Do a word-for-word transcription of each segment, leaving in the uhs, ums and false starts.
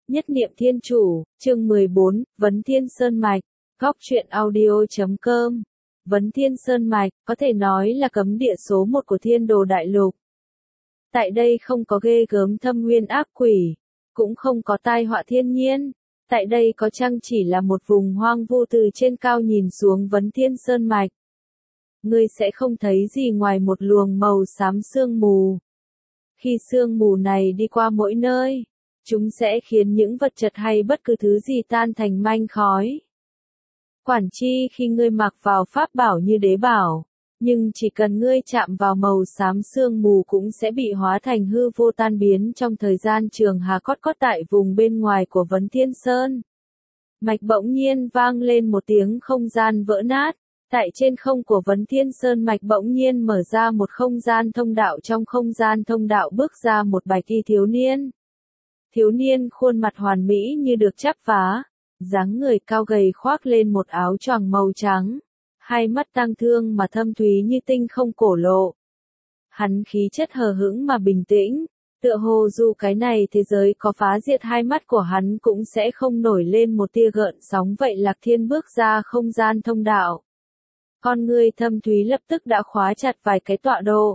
Nhất niệm Thiên Chủ, chương mười bốn, Vấn Thiên Sơn Mạch, góc truyện audio chấm com. Vấn Thiên Sơn Mạch, có thể nói là cấm địa số một của Thiên Đồ Đại Lục. Tại đây không có ghê gớm thâm nguyên ác quỷ, cũng không có tai họa thiên nhiên. Tại đây có chăng chỉ là một vùng hoang vu từ trên cao nhìn xuống Vấn Thiên Sơn Mạch. Ngươi sẽ không thấy gì ngoài một luồng màu xám sương mù. Khi sương mù này đi qua mỗi nơi, chúng sẽ khiến những vật chất hay bất cứ thứ gì tan thành manh khói. Quản chi khi ngươi mặc vào pháp bảo như đế bảo, nhưng chỉ cần ngươi chạm vào màu xám sương mù cũng sẽ bị hóa thành hư vô tan biến trong thời gian trường hà cót cót tại vùng bên ngoài của Vấn Thiên Sơn. Mạch bỗng nhiên vang lên một tiếng không gian vỡ nát. Tại trên không của Vấn Thiên Sơn Mạch bỗng nhiên mở ra một không gian thông đạo, trong không gian thông đạo bước ra một bạch y thiếu niên. Thiếu niên khuôn mặt hoàn mỹ như được chắp vá, dáng người cao gầy khoác lên một áo choàng màu trắng, hai mắt tang thương mà thâm thúy như tinh không cổ lộ. Hắn khí chất hờ hững mà bình tĩnh, tựa hồ dù cái này thế giới có phá diệt hai mắt của hắn cũng sẽ không nổi lên một tia gợn sóng. Vậy Lạc Thiên bước ra không gian thông đạo. Con người thâm thúy lập tức đã khóa chặt vài cái tọa độ.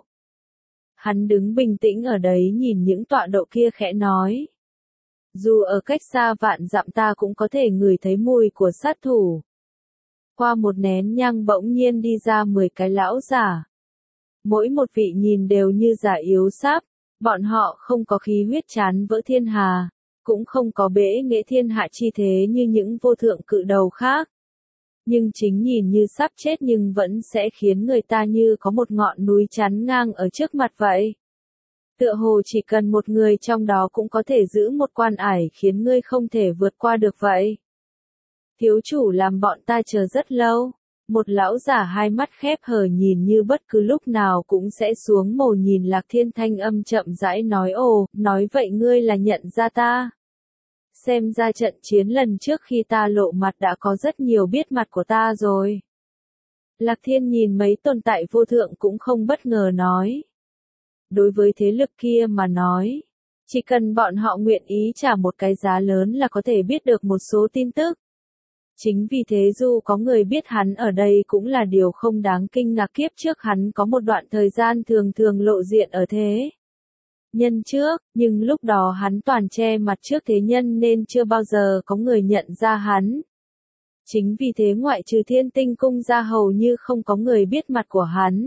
Hắn đứng bình tĩnh ở đấy nhìn những tọa độ kia khẽ nói. Dù ở cách xa vạn dặm ta cũng có thể ngửi thấy mùi của sát thủ. Qua một nén nhang bỗng nhiên đi ra mười cái lão giả. Mỗi một vị nhìn đều như giả yếu sáp, bọn họ không có khí huyết chán vỡ thiên hà, cũng không có bẽ nghệ thiên hạ chi thế như những vô thượng cự đầu khác. Nhưng chính nhìn như sắp chết nhưng vẫn sẽ khiến người ta như có một ngọn núi chắn ngang ở trước mặt vậy. Tựa hồ chỉ cần một người trong đó cũng có thể giữ một quan ải khiến ngươi không thể vượt qua được vậy. Thiếu chủ làm bọn ta chờ rất lâu. Một lão giả hai mắt khép hờ nhìn như bất cứ lúc nào cũng sẽ xuống mồ nhìn Lạc Thiên, thanh âm chậm rãi nói. Ồ, nói vậy ngươi là nhận ra ta. Xem ra trận chiến lần trước khi ta lộ mặt đã có rất nhiều biết mặt của ta rồi. Lạc Thiên nhìn mấy tồn tại vô thượng cũng không bất ngờ nói. Đối với thế lực kia mà nói, chỉ cần bọn họ nguyện ý trả một cái giá lớn là có thể biết được một số tin tức. Chính vì thế dù có người biết hắn ở đây cũng là điều không đáng kinh ngạc. Kiếp trước hắn có một đoạn thời gian thường thường lộ diện ở thế nhân trước, nhưng lúc đó hắn toàn che mặt trước thế nhân nên chưa bao giờ có người nhận ra hắn. Chính vì thế ngoại trừ Thiên Tinh Cung ra hầu như không có người biết mặt của hắn.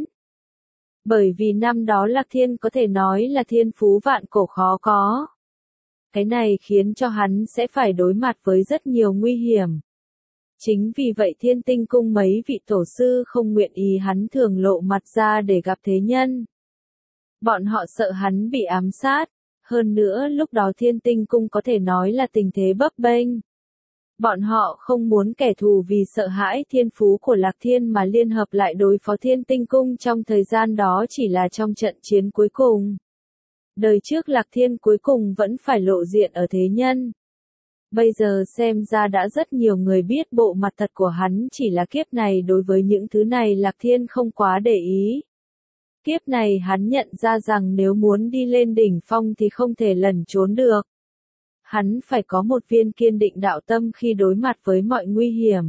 Bởi vì năm đó Lạc Thiên có thể nói là thiên phú vạn cổ khó có. Cái này khiến cho hắn sẽ phải đối mặt với rất nhiều nguy hiểm. Chính vì vậy Thiên Tinh Cung mấy vị tổ sư không nguyện ý hắn thường lộ mặt ra để gặp thế nhân. Bọn họ sợ hắn bị ám sát, hơn nữa lúc đó Thiên Tinh Cung có thể nói là tình thế bấp bênh. Bọn họ không muốn kẻ thù vì sợ hãi thiên phú của Lạc Thiên mà liên hợp lại đối phó Thiên Tinh Cung trong thời gian đó chỉ là trong trận chiến cuối cùng. Đời trước Lạc Thiên cuối cùng vẫn phải lộ diện ở thế nhân. Bây giờ xem ra đã rất nhiều người biết bộ mặt thật của hắn, chỉ là kiếp này đối với những thứ này Lạc Thiên không quá để ý. Kiếp này hắn nhận ra rằng nếu muốn đi lên đỉnh phong thì không thể lẩn trốn được. Hắn phải có một viên kiên định đạo tâm khi đối mặt với mọi nguy hiểm.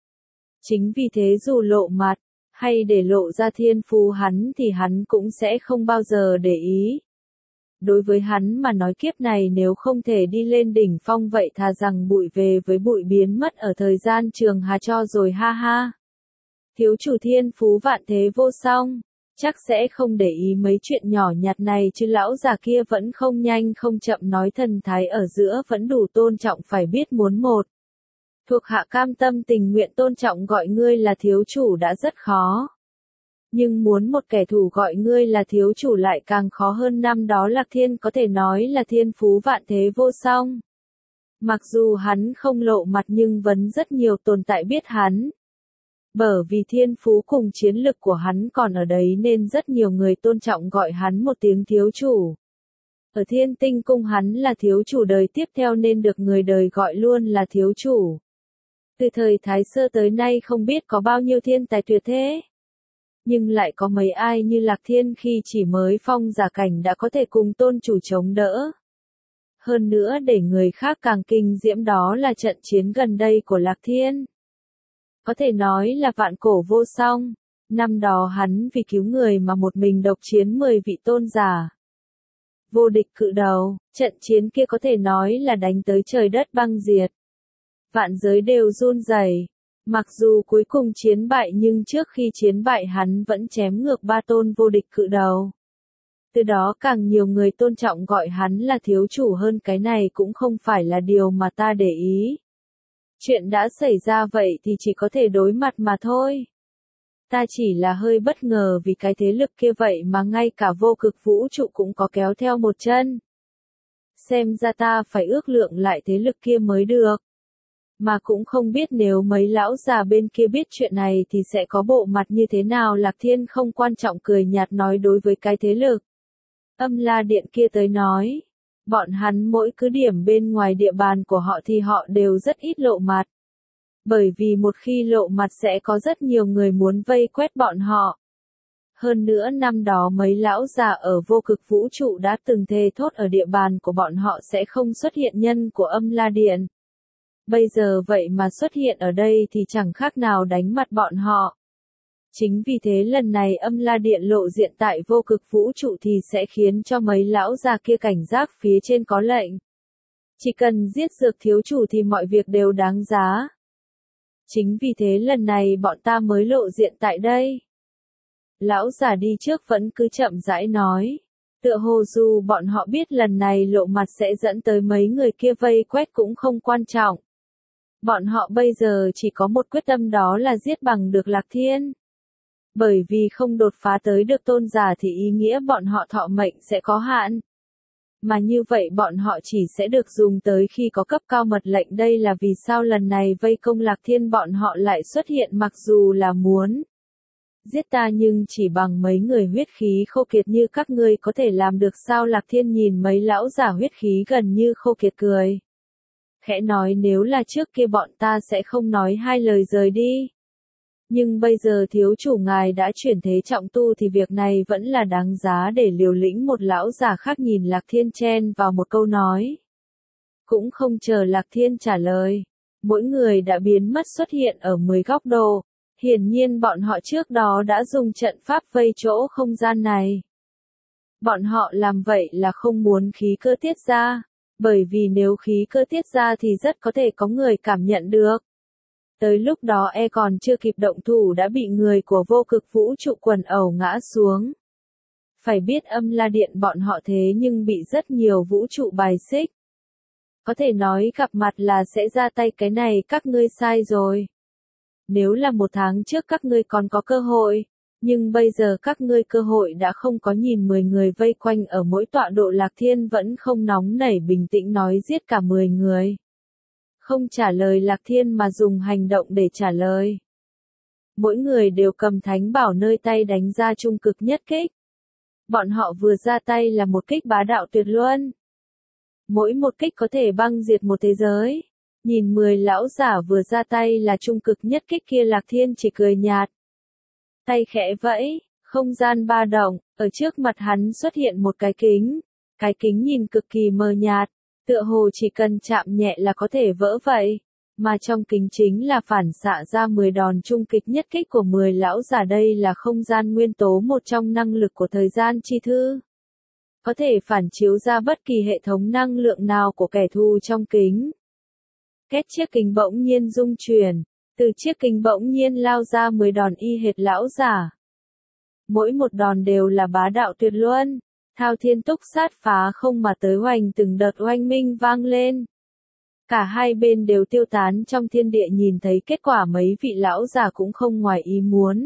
Chính vì thế dù lộ mặt, hay để lộ ra thiên phú hắn thì hắn cũng sẽ không bao giờ để ý. Đối với hắn mà nói kiếp này nếu không thể đi lên đỉnh phong vậy thà rằng bụi về với bụi biến mất ở thời gian trường hà cho rồi ha ha. Thiếu chủ thiên phú vạn thế vô song, chắc sẽ không để ý mấy chuyện nhỏ nhặt này chứ. Lão già kia vẫn không nhanh không chậm nói, thần thái ở giữa vẫn đủ tôn trọng, phải biết muốn một thuộc hạ cam tâm tình nguyện tôn trọng gọi ngươi là thiếu chủ đã rất khó. Nhưng muốn một kẻ thù gọi ngươi là thiếu chủ lại càng khó hơn. Năm đó Lạc Thiên có thể nói là thiên phú vạn thế vô song. Mặc dù hắn không lộ mặt nhưng vẫn rất nhiều tồn tại biết hắn. Bởi vì thiên phú cùng chiến lực của hắn còn ở đấy nên rất nhiều người tôn trọng gọi hắn một tiếng thiếu chủ. Ở Thiên Tinh Cung hắn là thiếu chủ đời tiếp theo nên được người đời gọi luôn là thiếu chủ. Từ thời Thái Sơ tới nay không biết có bao nhiêu thiên tài tuyệt thế. Nhưng lại có mấy ai như Lạc Thiên khi chỉ mới phong giả cảnh đã có thể cùng tôn chủ chống đỡ. Hơn nữa để người khác càng kinh diễm đó là trận chiến gần đây của Lạc Thiên. Có thể nói là vạn cổ vô song. Năm đó hắn vì cứu người mà một mình độc chiến mười vị tôn giả. Vô địch cự đầu, trận chiến kia có thể nói là đánh tới trời đất băng diệt. Vạn giới đều run rẩy. Mặc dù cuối cùng chiến bại nhưng trước khi chiến bại hắn vẫn chém ngược ba tôn vô địch cự đầu. Từ đó càng nhiều người tôn trọng gọi hắn là thiếu chủ hơn, cái này cũng không phải là điều mà ta để ý. Chuyện đã xảy ra vậy thì chỉ có thể đối mặt mà thôi. Ta chỉ là hơi bất ngờ vì cái thế lực kia vậy mà ngay cả vô cực vũ trụ cũng có kéo theo một chân. Xem ra ta phải ước lượng lại thế lực kia mới được. Mà cũng không biết nếu mấy lão già bên kia biết chuyện này thì sẽ có bộ mặt như thế nào. Lạc Thiên không quan trọng cười nhạt nói đối với cái thế lực Âm La Điện kia tới nói. Bọn hắn mỗi cứ điểm bên ngoài địa bàn của họ thì họ đều rất ít lộ mặt. Bởi vì một khi lộ mặt sẽ có rất nhiều người muốn vây quét bọn họ. Hơn nữa năm đó mấy lão già ở vô cực vũ trụ đã từng thề thốt ở địa bàn của bọn họ sẽ không xuất hiện nhân của Âm La Điện. Bây giờ vậy mà xuất hiện ở đây thì chẳng khác nào đánh mặt bọn họ. Chính vì thế lần này Âm La Điện lộ diện tại vô cực vũ trụ thì sẽ khiến cho mấy lão già kia cảnh giác, phía trên có lệnh. Chỉ cần giết Dược thiếu chủ thì mọi việc đều đáng giá. Chính vì thế lần này bọn ta mới lộ diện tại đây. Lão già đi trước vẫn cứ chậm rãi nói. Tựa hồ dù bọn họ biết lần này lộ mặt sẽ dẫn tới mấy người kia vây quét cũng không quan trọng. Bọn họ bây giờ chỉ có một quyết tâm, đó là giết bằng được Lạc Thiên. Bởi vì không đột phá tới được tôn giả thì ý nghĩa bọn họ thọ mệnh sẽ có hạn. Mà như vậy bọn họ chỉ sẽ được dùng tới khi có cấp cao mật lệnh. Đây là vì sao lần này vây công Lạc Thiên bọn họ lại xuất hiện, mặc dù là muốn giết ta nhưng chỉ bằng mấy người huyết khí khô kiệt như các ngươi có thể làm được sao? Lạc Thiên nhìn mấy lão giả huyết khí gần như khô kiệt cười. Khẽ nói nếu là trước kia bọn ta sẽ không nói hai lời rời đi. Nhưng bây giờ thiếu chủ ngài đã chuyển thế trọng tu thì việc này vẫn là đáng giá để liều lĩnh. Một lão già khác nhìn Lạc Thiên chen vào một câu nói. Cũng không chờ Lạc Thiên trả lời. Mỗi người đã biến mất xuất hiện ở mười góc độ. Hiển nhiên bọn họ trước đó đã dùng trận pháp vây chỗ không gian này. Bọn họ làm vậy là không muốn khí cơ tiết ra. Bởi vì nếu khí cơ tiết ra thì rất có thể có người cảm nhận được. Tới lúc đó e còn chưa kịp động thủ đã bị người của vô cực vũ trụ quần ẩu ngã xuống. Phải biết Âm La Điện bọn họ thế nhưng bị rất nhiều vũ trụ bài xích. Có thể nói gặp mặt là sẽ ra tay, cái này các ngươi sai rồi. Nếu là một tháng trước các ngươi còn có cơ hội, nhưng bây giờ các ngươi cơ hội đã không có. Nhìn mười người vây quanh ở mỗi tọa độ, Lạc Thiên vẫn không nóng nảy, bình tĩnh nói giết cả mười người. Không trả lời Lạc Thiên mà dùng hành động để trả lời. Mỗi người đều cầm thánh bảo nơi tay đánh ra trung cực nhất kích. Bọn họ vừa ra tay là một kích bá đạo tuyệt luân. Mỗi một kích có thể băng diệt một thế giới. Nhìn mười lão giả vừa ra tay là trung cực nhất kích kia, Lạc Thiên chỉ cười nhạt. Tay khẽ vẫy, không gian ba động, ở trước mặt hắn xuất hiện một cái kính. Cái kính nhìn cực kỳ mờ nhạt, tựa hồ chỉ cần chạm nhẹ là có thể vỡ vậy. Mà trong kính chính là phản xạ ra mười đòn trung kịch nhất kích của mười lão giả. Đây là không gian nguyên tố, một trong năng lực của thời gian chi thư. Có thể phản chiếu ra bất kỳ hệ thống năng lượng nào của kẻ thù trong kính. Két, chiếc kính bỗng nhiên rung chuyển. Từ chiếc kính bỗng nhiên lao ra mười đòn y hệt lão giả. Mỗi một đòn đều là bá đạo tuyệt luân. Thao thiên túc sát phá không mà tới, hoành từng đợt oanh minh vang lên. Cả hai bên đều tiêu tán trong thiên địa. Nhìn thấy kết quả mấy vị lão già cũng không ngoài ý muốn.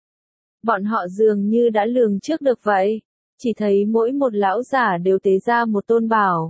Bọn họ dường như đã lường trước được vậy. Chỉ thấy mỗi một lão giả đều tế ra một tôn bảo.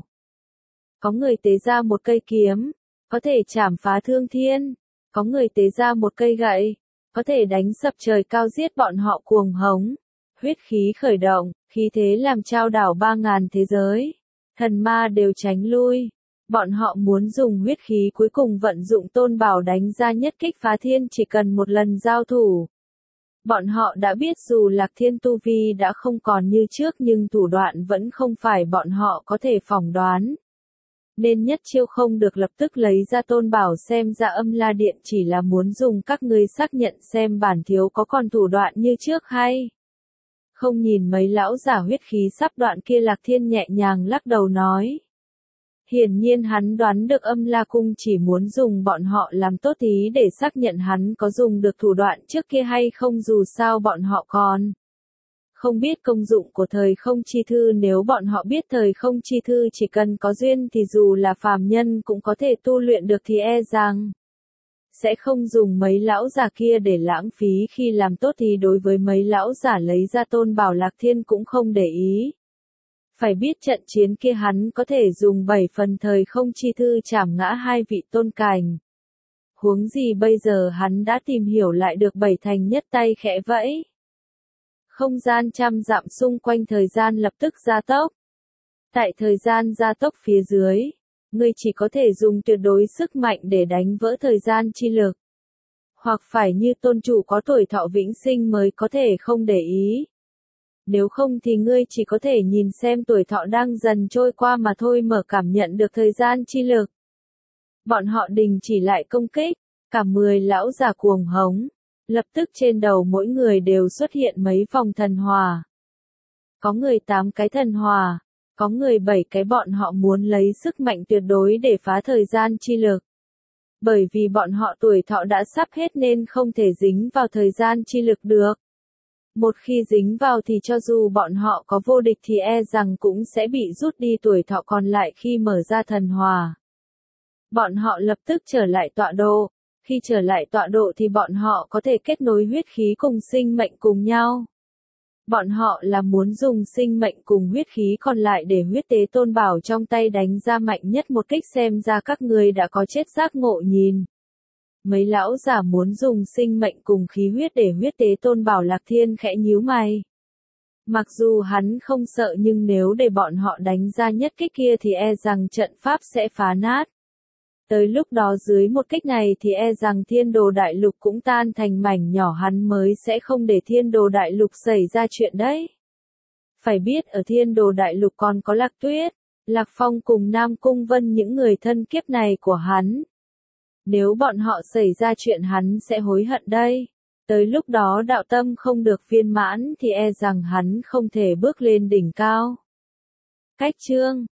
Có người tế ra một cây kiếm, có thể chảm phá thương thiên. Có người tế ra một cây gậy, có thể đánh sập trời cao, giết bọn họ cuồng hống. Huyết khí khởi động, khí thế làm trao đảo ba ngàn thế giới. Thần ma đều tránh lui. Bọn họ muốn dùng huyết khí cuối cùng vận dụng tôn bảo đánh ra nhất kích phá thiên, chỉ cần một lần giao thủ. Bọn họ đã biết dù Lạc Thiên tu vi đã không còn như trước nhưng thủ đoạn vẫn không phải bọn họ có thể phỏng đoán. nên nhất chiêu không được lập tức lấy ra tôn bảo xem ra âm la điện chỉ là muốn dùng các ngươi xác nhận xem bản thiếu có còn thủ đoạn như trước hay. Không nhìn mấy lão giả huyết khí sắp đoạn kia Lạc Thiên nhẹ nhàng lắc đầu nói. Hiển nhiên hắn đoán được âm la cung chỉ muốn dùng bọn họ làm tốt ý để xác nhận hắn có dùng được thủ đoạn trước kia hay không dù sao bọn họ còn. Không biết công dụng của thời không chi thư nếu bọn họ biết thời không chi thư chỉ cần có duyên thì dù là phàm nhân cũng có thể tu luyện được thì e rằng. Sẽ không dùng mấy lão giả kia để lãng phí khi làm tốt thì đối với mấy lão giả lấy ra tôn bảo Lạc Thiên cũng không để ý. Phải biết trận chiến kia hắn có thể dùng bảy phần thời không chi thư chảm ngã hai vị tôn cành. Huống gì bây giờ hắn đã tìm hiểu lại được bảy thành nhất tay khẽ vẫy. Không gian trăm dặm xung quanh thời gian lập tức gia tốc. Tại thời gian gia tốc phía dưới, ngươi chỉ có thể dùng tuyệt đối sức mạnh để đánh vỡ thời gian chi lực. Hoặc phải như tôn chủ có tuổi thọ vĩnh sinh mới có thể không để ý. Nếu không thì ngươi chỉ có thể nhìn xem tuổi thọ đang dần trôi qua mà thôi mở cảm nhận được thời gian chi lực. Bọn họ đình chỉ lại công kích, cả mười lão già cuồng hống. Lập tức trên đầu mỗi người đều xuất hiện mấy vòng thần hòa. Có người tám cái thần hòa, có người bảy cái bọn họ muốn lấy sức mạnh tuyệt đối để phá thời gian chi lực. Bởi vì bọn họ tuổi thọ đã sắp hết nên không thể dính vào thời gian chi lực được. Một khi dính vào thì cho dù bọn họ có vô địch thì e rằng cũng sẽ bị rút đi tuổi thọ còn lại khi mở ra thần hòa. Bọn họ lập tức trở lại tọa độ. Khi trở lại tọa độ thì bọn họ có thể kết nối huyết khí cùng sinh mệnh cùng nhau. Bọn họ là muốn dùng sinh mệnh cùng huyết khí còn lại để huyết tế tôn bảo trong tay đánh ra mạnh nhất một kích xem ra các người đã có chết giác ngộ nhìn. Mấy lão giả muốn dùng sinh mệnh cùng khí huyết để huyết tế tôn bảo Lạc Thiên khẽ nhíu mày. Mặc dù hắn không sợ nhưng nếu để bọn họ đánh ra nhất kích kia thì e rằng trận pháp sẽ phá nát. Tới lúc đó dưới một kích này thì e rằng thiên đồ đại lục cũng tan thành mảnh nhỏ hắn mới sẽ không để thiên đồ đại lục xảy ra chuyện đấy. Phải biết ở thiên đồ đại lục còn có Lạc Tuyết, Lạc Phong cùng Nam Cung Vân những người thân kiếp này của hắn. Nếu bọn họ xảy ra chuyện hắn sẽ hối hận đây. Tới lúc đó đạo tâm không được viên mãn thì e rằng hắn không thể bước lên đỉnh cao. Cách chương